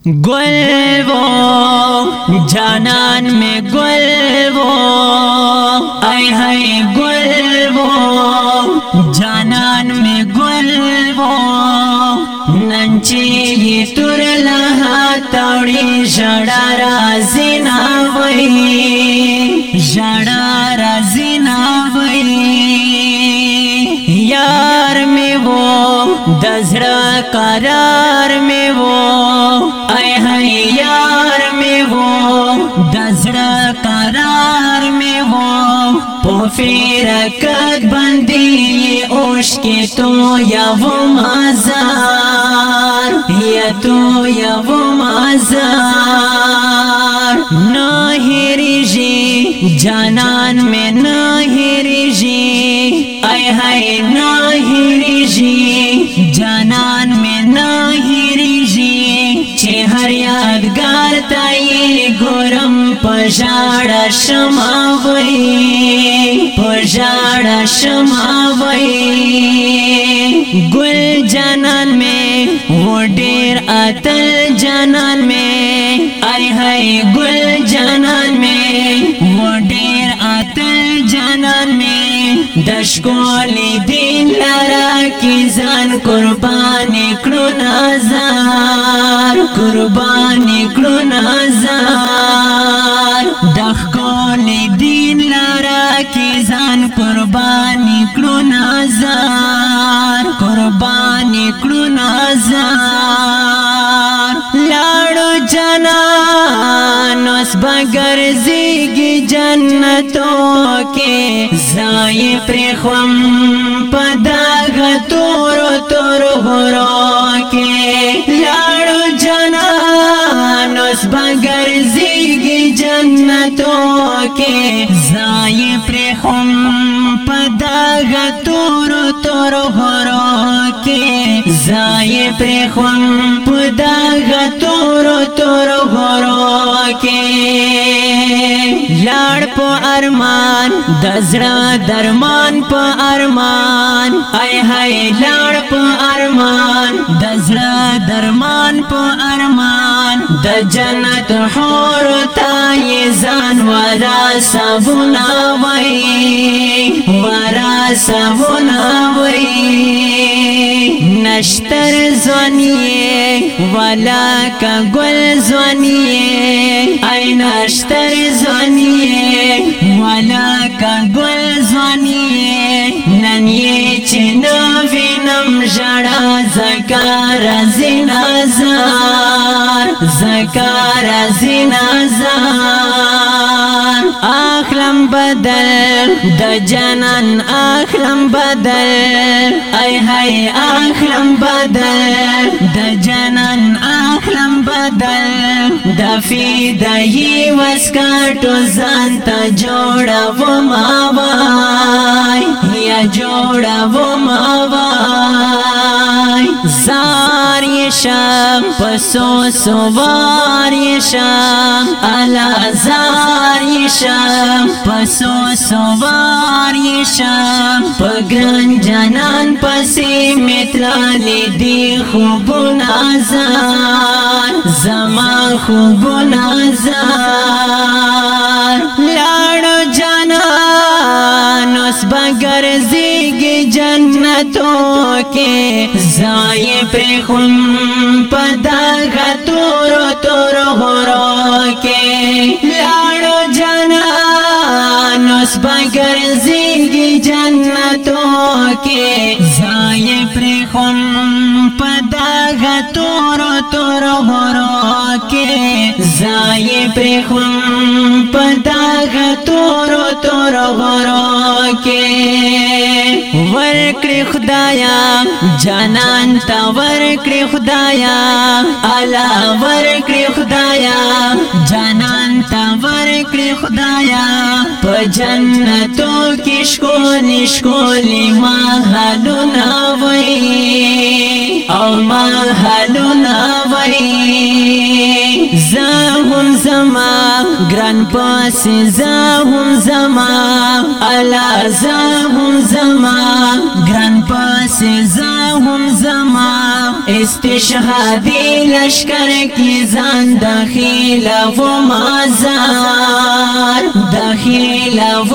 गुल वो जानन में गुल वो आय हाय गुल वो जानन में गुल वो नंची ये तुरला तौड़ी जड़ा राजिना वही जड़ा राजिना वही यार में वो दजरा करार में वो आय हाय यार में वो दजरा करार में वो पोफिर कद बंदी ओश के तो या वो मजार या तो या वो मजार नहिरी जी जानन में नहिरी जी आय हाय नहिरी जी जानन में नहिरी जी चेहर यादगार ताई गोरम पजाड़ा शमावई पजाड़ा शमावई गुल जानन में वो डेर अतल जानन में आय हाय गुल जानन में वो डेर अतल जानन में दशकोली दिन लरा की जान कुर्बानी करो नजार कुर्बानी करो नजार दशकोली दिन लरा की जान कुर्बानी करो नजार कुर्बानी करो नजार लाडो जनानोस बगर जिगी जन्नतों के जाए प्रेखम पदाग तोरो तोरो होरो के लाडो जनानोस बगर जिगी जन्नतों के जाए प्रेखम पदाग तोरो तोरो होरो के जाए प्रेखम पदाग तोरो तोरो होरो के लाड़ पो अरमान दजरा दरमान पो अरमान आय हाय लाड़ पो अरमान दजरा दरमान पो अरमान द जन्नत होरता ये जान वरा सबुना वही वरा सबुना वही नश्तर ज़्वानिये वाला का गुल ज़्वानिये आय नश्तर ज़्वानिये वाला का गुल ज़्वानिये नन्ये चिनविनम जड़ा ज़कारा ज़िनाज़ार आखलम बदल द जानन आखलम बदल आय हाय आखलम बदल द जानन आखलम बदल दफीदही वस्काटो जानता जोड़ा वो मावाय या जोड़ा वो मावाय जार ये शाम पसो सोवार ये शाम अला जार ये शाम पसो सोवार ये शाम पगरन जानन पसी मित्राली दी खूब नाजार जमा खूब नाजार लाडो जानन उस बगर जिगी जन्नतों के जाए प्रेखुम पदागा तोरो तोरो होरो के लाडो जानन उस बगर जिगी जन्नतों के जाए प्रेखुम पदागा तोरो तोरो होरो के जाए प्रेखुम पदागा तोरो तोरो होरो के वर्क्र खुदाया जानन ता वर्क्र खुदाया अला वर्क्र खुदाया जानन ता वर्क्र खुदाया प जन्नतों की शकोली शकोली महलु नावई औ महलु नावई زهم زما گران پاس زهم زما الا زهم زما گران پاس زهم زما استشهادی لشکر کی زان داخل و مازار داخل و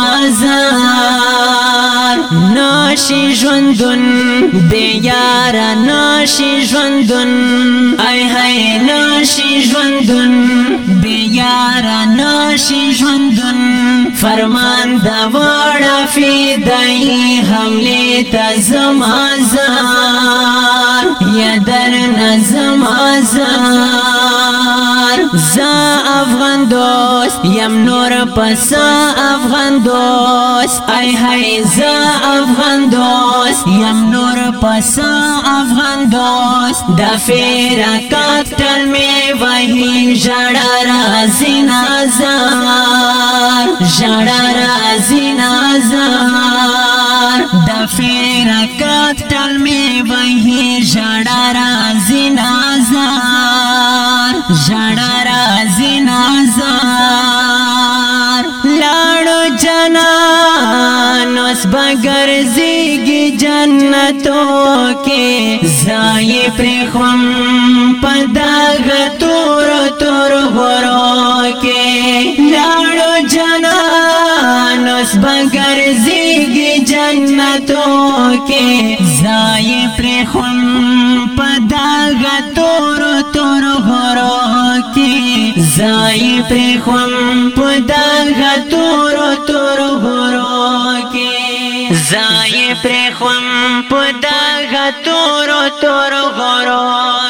مازار ناشی ژوندون بیارا ناشی ژوندون ای های ناشی ژوندون بیارا ناشی ژوندون فرمان دا وړه فدای حمله تا زمازار یا در نزمازار زا افغان دوست یم نور پسا افغان دوست ای های زا افغان دوست یم نور پسا افغان دوست دا فیرکات تل می وحی جڑا رازی نازار جڑا رازی نازار دا فیرکات تل می وحی جڑا رازی نازار جڑا رازی نازار لاړو جنان اوس بګرځيږي جنتو کې ځای پرخم پدغه تور تور غرو کې لاړو جنان اوس بګرځيږي جنتو کې ځای پرخم پدغه تور تور غرو کې ځای پرخم پدغه تور تور غرو کې ځای پرخم پدغه تور تور غرو